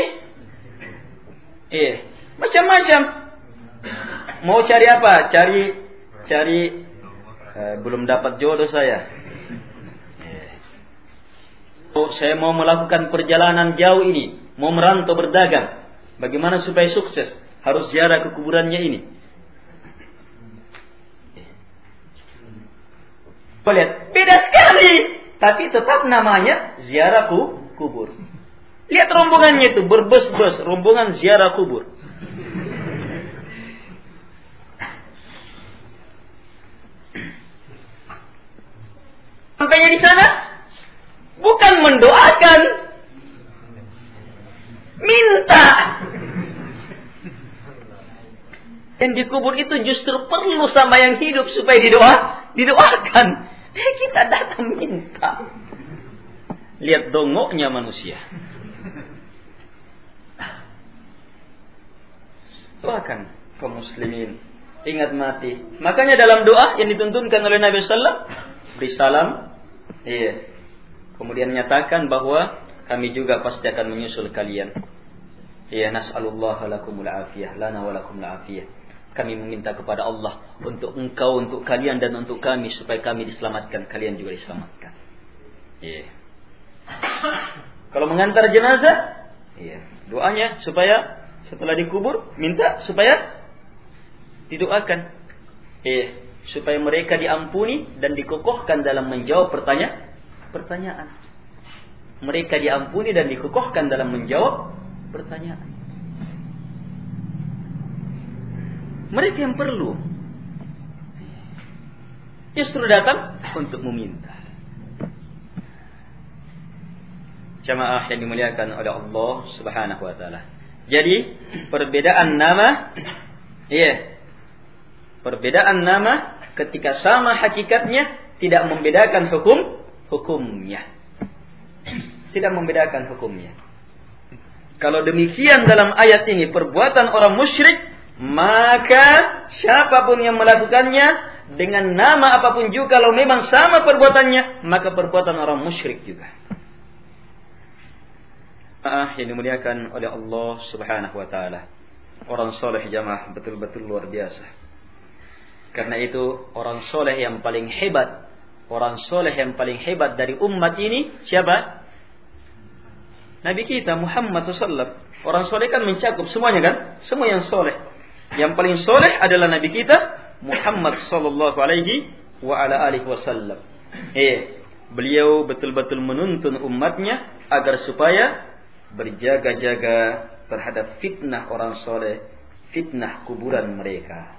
Eh, macam-macam. Mau cari apa? Cari cari eh, belum dapat jodoh saya. Eh. Oh, saya mau melakukan perjalanan jauh ini, mau merantau berdagang. Bagaimana supaya sukses? Harus ziarah ke kuburannya ini. Lihat, beda sekali. Tapi tetap namanya ziarah kubur. Lihat rombongannya itu berbes-bes, rombongan ziarah kubur. Sampainya di sana bukan mendoakan, minta. Yang dikubur itu justru perlu sama yang hidup supaya didoa, didoakan. Eh, kita datang minta. Lihat dongoknya manusia. Doakan kaum muslimin. Ingat mati. Makanya dalam doa yang dituntunkan oleh Nabi sallallahu alaihi wasallam, beri salam. Iya. Kemudian nyatakan bahwa kami juga pasti akan menyusul kalian. Iya, nas'alullah lakumul afiyah, lana wa lakumul afiyah. Kami meminta kepada Allah untuk engkau, untuk kalian dan untuk kami supaya kami diselamatkan, kalian juga diselamatkan. Iya. Kalau mengantar jenazah, iya, doanya supaya setelah dikubur minta supaya didoakan. Iya, supaya mereka diampuni dan dikokohkan dalam menjawab pertanyaan. Pertanyaan. Mereka diampuni dan dikokohkan dalam menjawab pertanyaan. Mereka yang perlu. Justru datang untuk meminta. Jamaah yang dimuliakan oleh Allah Subhanahu wa taala. Jadi, perbedaan nama, iya. Perbedaan nama ketika sama hakikatnya tidak membedakan hukum hukumnya. Tidak membedakan hukumnya. Kalau demikian dalam ayat ini perbuatan orang musyrik, maka siapapun yang melakukannya dengan nama apapun juga, kalau memang sama perbuatannya, maka perbuatan orang musyrik juga. Ah, yang dimuliakan oleh Allah Subhanahu wa taala. Orang soleh jamaah betul-betul luar biasa. Karena itu orang soleh yang paling hebat, orang soleh yang paling hebat dari umat ini siapa? Nabi kita Muhammad shallallahu alaihi wasallam. Orang soleh kan mencakup semuanya kan? Semua yang soleh. Yang paling soleh adalah Nabi kita Muhammad sallallahu alaihi wa ala alihi wasallam. Eh, beliau betul-betul menuntun umatnya agar supaya berjaga-jaga terhadap fitnah orang soleh, fitnah kuburan mereka.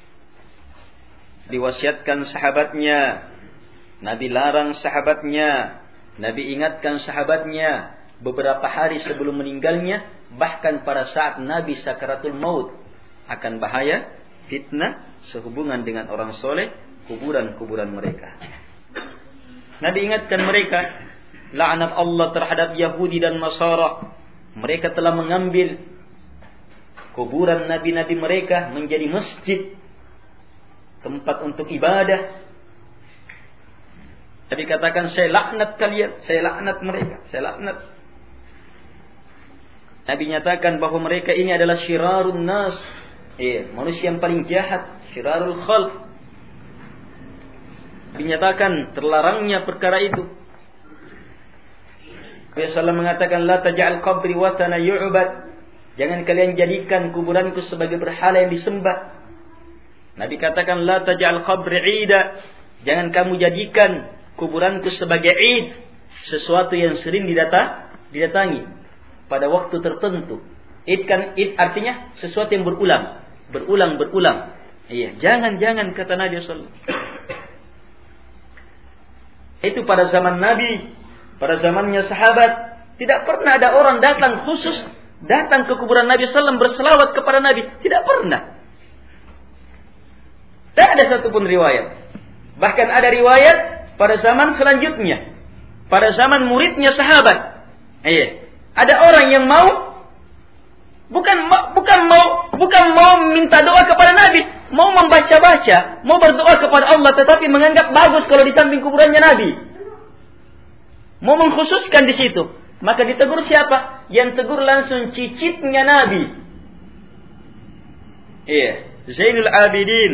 Diwasiatkan sahabatnya, Nabi larang sahabatnya, Nabi ingatkan sahabatnya beberapa hari sebelum meninggalnya, bahkan pada saat Nabi sakaratul maut, akan bahaya fitnah sehubungan dengan orang soleh, kuburan-kuburan mereka. Nabi ingatkan mereka, laknat Allah terhadap Yahudi dan Nasara. Mereka telah mengambil kuburan nabi-nabi mereka menjadi masjid, tempat untuk ibadah. Nabi katakan, saya laknat kalian, saya laknat mereka, saya laknat. Nabi nyatakan bahwa mereka ini adalah syirarun nas, eh, manusia yang paling jahat, syirarul khalq. Nabi nyatakan terlarangnya perkara itu. Rasulullah mengatakan, la taj'al qabri watana yu'bad. Jangan kalian jadikan kuburanku sebagai berhala yang disembah. Nabi katakan, la taj'al qabri 'ida. Jangan kamu jadikan kuburanku sebagai 'id, sesuatu yang sering didata, didatangi pada waktu tertentu. Id kan, id artinya sesuatu yang berulang, berulang, berulang. Iya, jangan-jangan kata Nabi sallallahu alaihi wasallam. Itu pada zaman Nabi. Pada zamannya sahabat, tidak pernah ada orang datang khusus datang ke kuburan Nabi sallallahu alaihi wasallam berselawat kepada Nabi. Tidak pernah. Tidak ada satupun riwayat. Bahkan ada riwayat pada zaman selanjutnya, pada zaman muridnya sahabat. Iya. Ada orang yang mau bukan bukan mau bukan mau minta doa kepada Nabi, mau membaca-baca, mau berdoa kepada Allah, tetapi menganggap bagus kalau di samping kuburannya Nabi. Mau mengkhususkan di situ, maka ditegur siapa? Yang tegur langsung cicitnya Nabi. Iya, Zainul Abidin,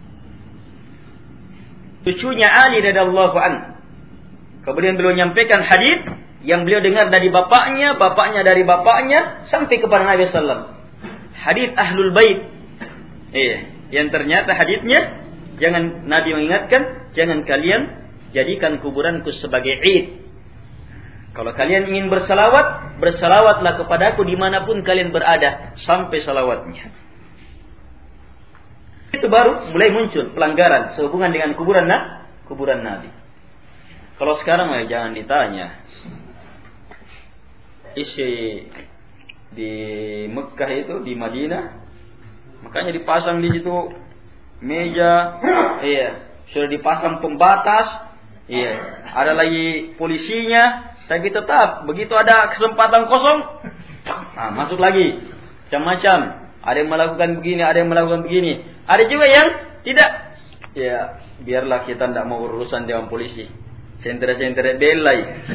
cucunya Ali radhiyallahu anhu. Kemudian beliau menyampaikan hadis yang beliau dengar dari bapaknya, bapaknya dari bapaknya, sampai kepada Nabi sallallahu alaihi wasallam. Hadis Ahlul Bait. Iya, yang ternyata hadisnya, jangan Nabi mengingatkan, jangan kalian jadikan kuburanku sebagai id. Kalau kalian ingin bersalawat, bersalawatlah kepadaku dimanapun kalian berada, sampai salawatnya. Itu baru mulai muncul pelanggaran sehubungan dengan kuburan nah, kuburan Nabi. Kalau sekarang ya jangan ditanya. Isi di Mekah itu, di Madinah, makanya dipasang di situ meja, iya, sudah dipasang pembatas, iya, ada lagi polisinya. Tapi tetap begitu ada kesempatan kosong, nah, masuk lagi, macam-macam. Ada yang melakukan begini, ada yang melakukan begini. Ada juga yang tidak. Ya, biarlah kita tidak mau urusan dengan polisi. Sentere-sentere bela.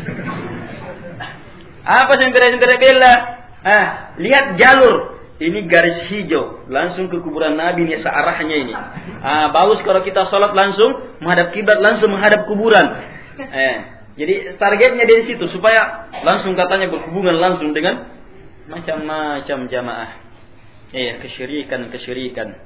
Apa sentere-sentere bela? Ah, lihat jalur. Ini garis hijau, langsung ke kuburan Nabi ini searahnya ini. Ah, bagus kalau kita sholat langsung menghadap kiblat, langsung menghadap kuburan. Eh, jadi targetnya dari situ supaya langsung katanya berhubungan langsung dengan macam-macam jamaah. Eh, kesyirikan-kesyirikan.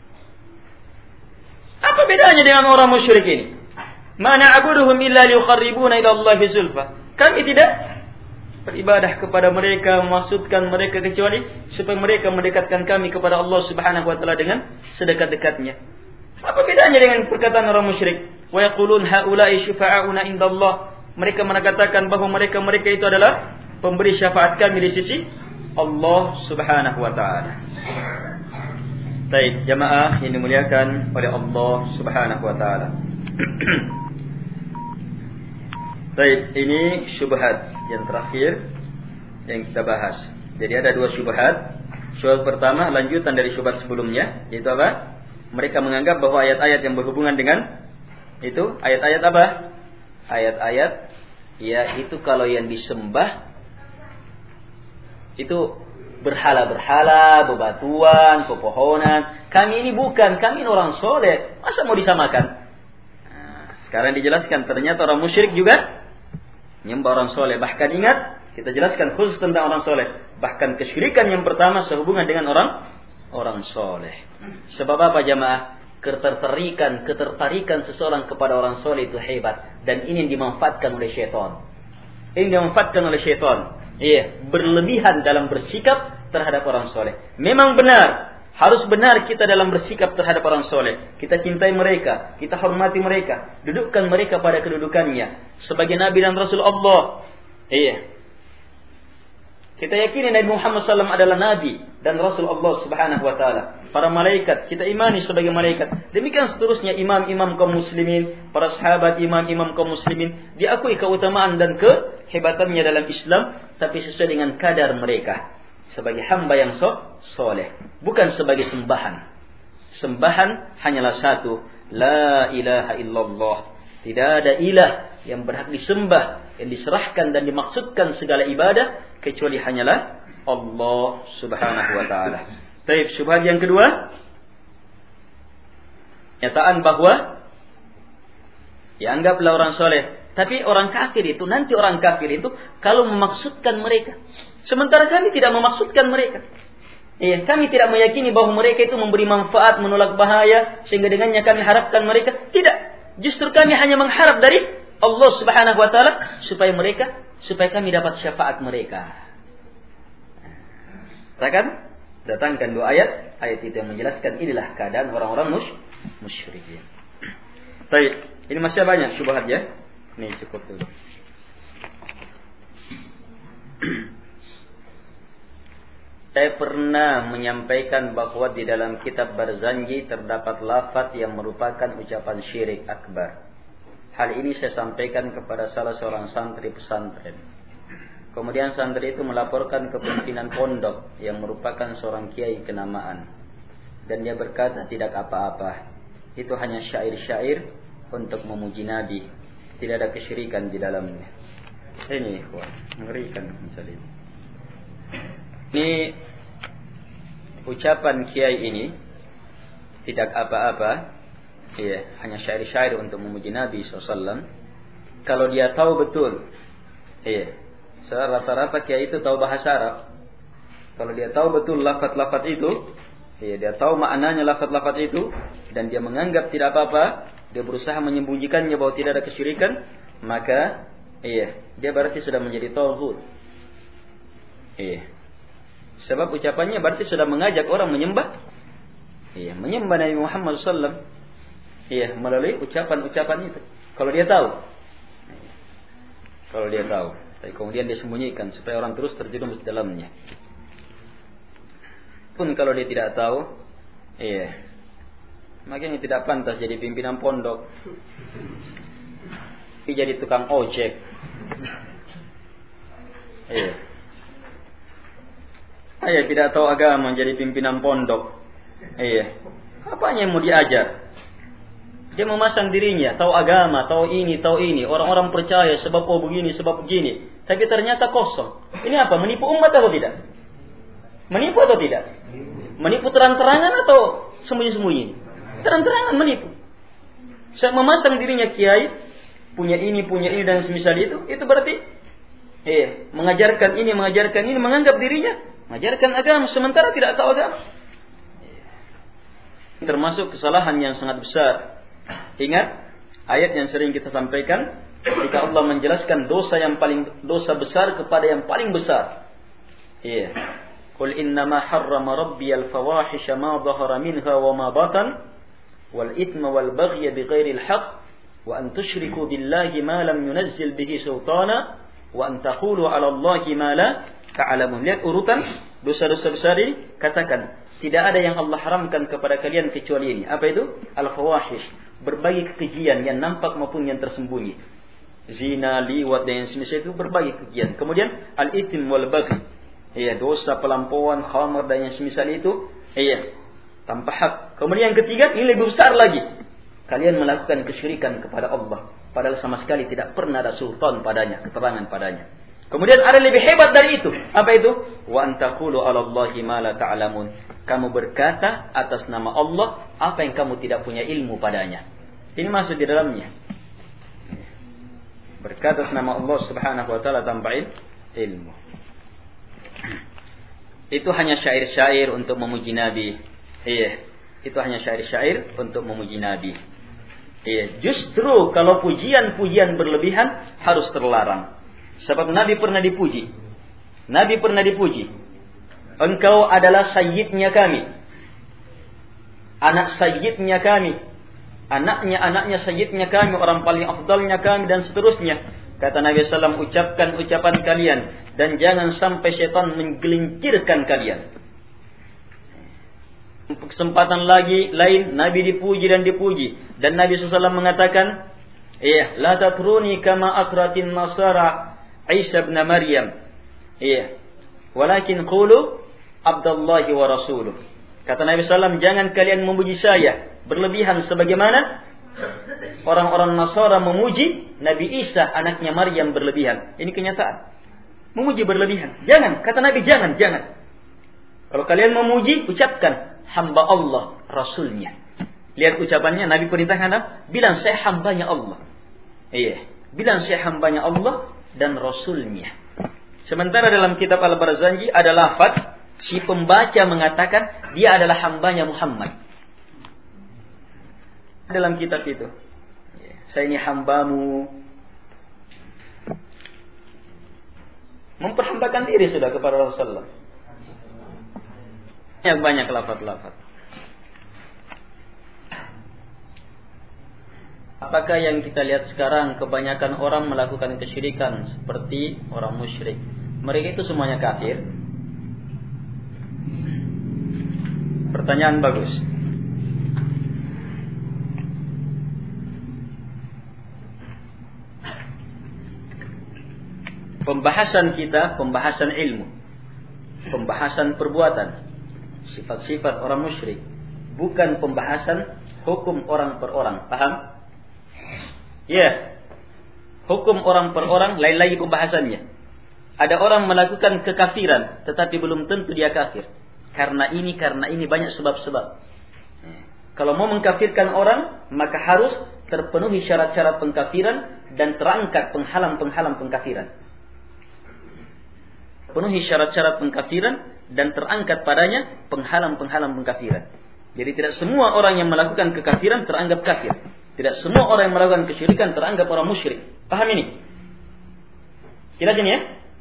Apa bedanya dengan orang musyrik ini? Ma na'buduhum illa liqarribuna ila Allahi zulfa. Kami tidak beribadah kepada mereka, memaksudkan mereka kecuali supaya mereka mendekatkan kami kepada Allah Subhanahu wa taala dengan sedekat-dekatnya. Apa bedanya dengan perkataan orang musyrik? Wa yaqulun haula'i syufa'auna indallah. Mereka mengatakan bahwa mereka-mereka itu adalah pemberi syafaat kami di sisi Allah Subhanahu wa taala. Baik, jamaah yang dimuliakan oleh Allah Subhanahu wa taala. Baik, ini syubhat yang terakhir yang kita bahas. Jadi ada dua syubhat. Syubhat pertama lanjutan dari syubhat sebelumnya, yaitu apa? Mereka menganggap bahwa ayat-ayat yang berhubungan dengan itu ayat-ayat apa? Ayat-ayat ya itu kalau yang disembah itu berhala-berhala, bebatuan, pepohonan. Kami ini bukan, kami ini orang soleh. Masa mau disamakan? Nah, sekarang dijelaskan ternyata orang musyrik juga menyembah orang soleh. Bahkan ingat, kita jelaskan khusus tentang orang soleh. Bahkan kesyirikan yang pertama sehubungan dengan orang orang soleh. Sebab apa jamaah? Ketertarikan, ketertarikan seseorang kepada orang soleh itu hebat. Dan ini yang dimanfaatkan oleh syaitan. Ini yang dimanfaatkan oleh syaitan. Iya, berlebihan dalam bersikap terhadap orang soleh. Memang benar. Harus benar kita dalam bersikap terhadap orang soleh. Kita cintai mereka. Kita hormati mereka. Dudukkan mereka pada kedudukannya. Sebagai Nabi dan Rasul Allah. Iya. Kita yakini Nabi Muhammad shallallahu alaihi wasallam adalah Nabi dan Rasul Allah Subhanahu wa taala. Para malaikat kita imani sebagai malaikat. Demikian seterusnya imam-imam kaum muslimin, para sahabat imam-imam kaum muslimin diakui keutamaan dan kehebatannya dalam Islam, tapi sesuai dengan kadar mereka sebagai hamba yang soleh, bukan sebagai sembahan. Sembahan hanyalah satu, la ilaha illallah. Tidak ada ilah yang berhak disembah, yang diserahkan dan dimaksudkan segala ibadah kecuali hanyalah Allah Subhanahu wa taala. Baik, syubhat yang kedua, nyataan bahwa ya anggaplah orang soleh, tapi orang kafir itu nanti orang kafir itu kalau memaksudkan mereka, sementara kami tidak memaksudkan mereka. Iya, kami tidak meyakini bahwa mereka itu memberi manfaat, menolak bahaya sehingga dengannya kami harapkan mereka. Tidak. Justru kami hanya mengharap dari Allah Subhanahu wa taala supaya mereka supaya kami dapat syafaat mereka. Katakan, datangkan dua ayat, ayat itu yang menjelaskan inilah keadaan orang-orang mus musyrikin. Baik, ini masih banyak syubhat ya. Ini cukup dulu. Saya pernah menyampaikan bahwa di dalam kitab Barzanji terdapat lafaz yang merupakan ucapan syirik akbar. Hal ini saya sampaikan kepada salah seorang santri pesantren. Kemudian santri itu melaporkan ke pimpinan pondok yang merupakan seorang kiai kenamaan. Dan dia berkata tidak apa-apa. Itu hanya syair-syair untuk memuji Nabi. Tidak ada kesyirikan di dalamnya. Ini ikhwan, mengerikan misalnya. Ini ucapan kiai ini tidak apa-apa, ya, hanya syair-syair untuk memuji Nabi shallallahu alaihi wasallam. Kalau dia tahu betul, ya, rata-rata kiai itu tahu bahasa Arab. Kalau dia tahu betul lafaz-lafaz itu, ya, dia tahu maknanya lafaz-lafaz itu, dan dia menganggap tidak apa-apa, dia berusaha menyembunyikannya bahwa tidak ada kesyirikan, maka, iya, dia berarti sudah menjadi tauhid. Iya. Sebab ucapannya berarti sudah mengajak orang menyembah, iya, menyembah Nabi Muhammad shallallahu alaihi wasallam, iya, melalui ucapan-ucapan itu. Kalau dia tahu, kalau dia tahu, tapi kemudian dia sembunyikan supaya orang terus terjerumus di dalamnya. Pun kalau dia tidak tahu, iya, makanya tidak pantas jadi pimpinan pondok, dia jadi tukang ojek, iya. Saya tidak tahu agama menjadi pimpinan pondok. Iya. Apanya yang mau diajar? Dia memasang dirinya, tahu agama, tahu ini, tahu ini. Orang-orang percaya sebab oh begini, sebab begini. Tapi ternyata kosong. Ini apa? Menipu umat atau tidak? Menipu atau tidak? Menipu terang-terangan atau sembunyi-sembunyi? Terang-terangan menipu. Saya memasang dirinya kiai, punya ini, punya ini dan semisal itu. Itu berarti iya, mengajarkan ini, mengajarkan ini, menganggap dirinya mengajarkan agama sementara tidak tahu agama. Termasuk kesalahan yang sangat besar. Ingat ayat yang sering kita sampaikan, Ketika Allah menjelaskan dosa yang paling dosa besar kepada yang paling besar. Iya. Qul innama harrama rabbiyal fawahisha ma dhahara minha wa ma batan wal ithma wal baghya bighairil haqq wa an tusyriku billahi ma lam yunazzil bihi sultana wa an taqulu 'ala Allahi ma la ta'lamun. Lihat urutan dosa-dosa besar ini, katakan tidak ada yang Allah haramkan kepada kalian kecuali ini. Apa itu? Al-fawahish, berbagai kekejian yang nampak maupun yang tersembunyi. Zina, liwat dan yang semisal itu berbagai kekejian. Kemudian al-ithim wal baghi. Iya, dosa pelampauan, khamar dan yang semisal itu. Iya, tanpa hak. Kemudian yang ketiga, ini lebih besar lagi. Kalian melakukan kesyirikan kepada Allah, padahal sama sekali tidak pernah ada sultan padanya, keterangan padanya. Kemudian ada lebih hebat dari itu. Apa itu? Wa antaqulu 'ala Allahi ma la ta'lamun. Kamu berkata atas nama Allah apa yang kamu tidak punya ilmu padanya. Ini masuk di dalamnya. Berkata atas nama Allah Subhanahu wa taala tanpa ilmu. Itu hanya syair-syair untuk memuji Nabi. Iya, itu hanya syair-syair untuk memuji Nabi. Iya, justru kalau pujian-pujian berlebihan harus terlarang. Sebab Nabi pernah dipuji. Nabi pernah dipuji. Engkau adalah sayyidnya kami. Anak sayyidnya kami. Anaknya anaknya sayyidnya kami. Orang paling afdalnya kami dan seterusnya. Kata Nabi sallallahu alaihi wasallam, ucapkan ucapan kalian. Dan jangan sampai syaitan menggelincirkan kalian. Kesempatan lagi lain Nabi dipuji dan dipuji. Dan Nabi sallallahu alaihi wasallam mengatakan, iya, la tatruni kama akratin nasara Isa bin Maryam. Iya. Walakin qulu Abdullahi wa rasuluh. Kata Nabi sallallahu alaihi wasallam, jangan kalian memuji saya berlebihan sebagaimana orang-orang Nasara memuji Nabi Isa anaknya Maryam berlebihan. Ini kenyataan. Memuji berlebihan. Jangan, kata Nabi, jangan, jangan. Kalau kalian memuji, ucapkan hamba Allah, rasulnya. Lihat ucapannya, Nabi perintahkan apa? Bilang saya hambanya Allah. Iya, bilang saya hambanya Allah dan rasulnya. Sementara dalam kitab Al-Barzanji ada lafaz si pembaca mengatakan dia adalah hambanya Muhammad. Dalam kitab itu, saya ini hambamu. Memperhambakan diri sudah kepada Rasulullah. Yang banyak lafaz-lafaz. Apakah yang kita lihat sekarang kebanyakan orang melakukan kesyirikan seperti orang musyrik? Mereka itu semuanya kafir? Pertanyaan bagus. Pembahasan kita, pembahasan ilmu, pembahasan perbuatan, sifat-sifat orang musyrik, bukan pembahasan hukum orang per orang. Paham? Ya, yeah. Hukum orang per orang lain lagi pembahasannya. Ada orang melakukan kekafiran, tetapi belum tentu dia kafir. Karena ini, karena ini banyak sebab-sebab. Kalau mau mengkafirkan orang, maka harus terpenuhi syarat-syarat pengkafiran dan terangkat penghalang-penghalang pengkafiran. Penuhi syarat-syarat pengkafiran dan terangkat padanya penghalang-penghalang pengkafiran. Jadi tidak semua orang yang melakukan kekafiran teranggap kafir. Tidak semua orang yang melakukan kesyirikan teranggap orang musyrik. Paham ini? Jelas ini ya?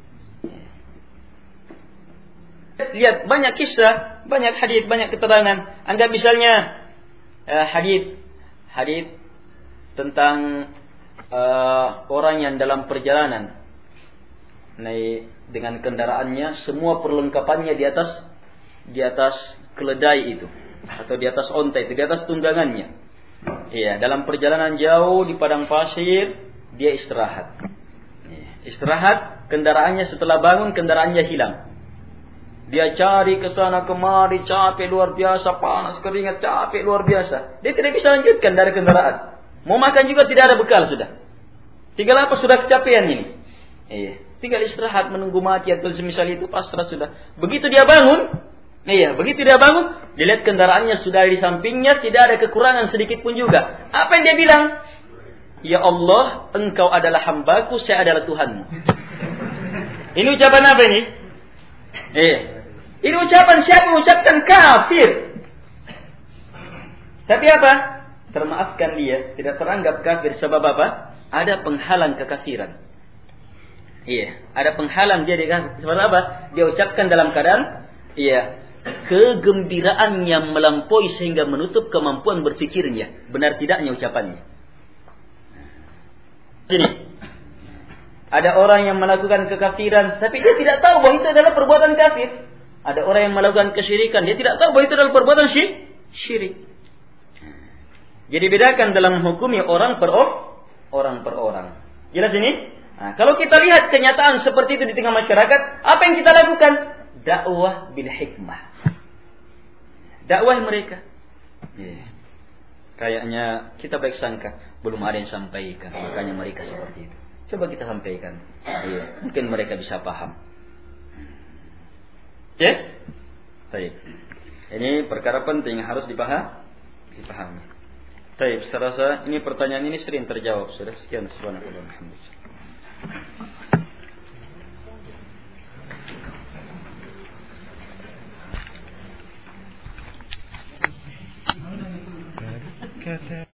Lihat banyak kisah, banyak hadis, banyak keterangan. Anggap misalnya uh, hadis hadis tentang uh, orang yang dalam perjalanan naik dengan kendaraannya, semua perlengkapannya di atas di atas keledai itu atau di atas onta itu, di atas tunggangannya. Iya, dalam perjalanan jauh di padang pasir dia istirahat. Istirahat, kendaraannya setelah bangun kendaraannya hilang. Dia cari ke sana kemari, capek luar biasa, panas keringat, capek luar biasa. Dia tidak bisa lanjutkan dari kendaraan. Mau makan juga tidak ada bekal sudah. Tinggal apa, sudah kecapean ini. Iya, tinggal istirahat menunggu mati atau semisal itu, pasrah sudah. Begitu dia bangun, iya, begitu dia bangun, dilihat kendaraannya sudah di sampingnya, tidak ada kekurangan sedikit pun juga. Apa yang dia bilang? Ya Allah, Engkau adalah hambaku, saya adalah Tuhanmu. Ini ucapan apa ini? Iya. Ini ucapan siapa? Ucapkan kafir. Tapi apa? termaafkan dia, tidak teranggap kafir sebab apa? Ada penghalang kekafiran. Iya, ada penghalang dia dengan sebab apa? Dia ucapkan dalam keadaan iya, kegembiraan yang melampaui sehingga menutup kemampuan berfikirnya. Benar tidaknya ucapannya. Jadi, ada orang yang melakukan kekafiran tapi dia tidak tahu bahwa itu adalah perbuatan kafir. Ada orang yang melakukan kesyirikan, dia tidak tahu bahwa itu adalah perbuatan syirik. Jadi bedakan dalam menghukumi orang per orang per orang. Jelas ini? Nah, kalau kita lihat kenyataan seperti itu di tengah masyarakat, apa yang kita lakukan? Dakwah bil hikmah. Dakwah mereka. Yeah. Kayaknya kita baik sangka belum ada yang sampaikan, makanya mereka seperti itu. Coba kita sampaikan. Yeah. Mungkin mereka bisa paham. Ya? Yeah? Baik. Ini perkara penting yang harus dipaham, dipahami. Baik, saya rasa ini pertanyaan ini sering terjawab sudah. Sekian, subhanallah, alhamdulillah.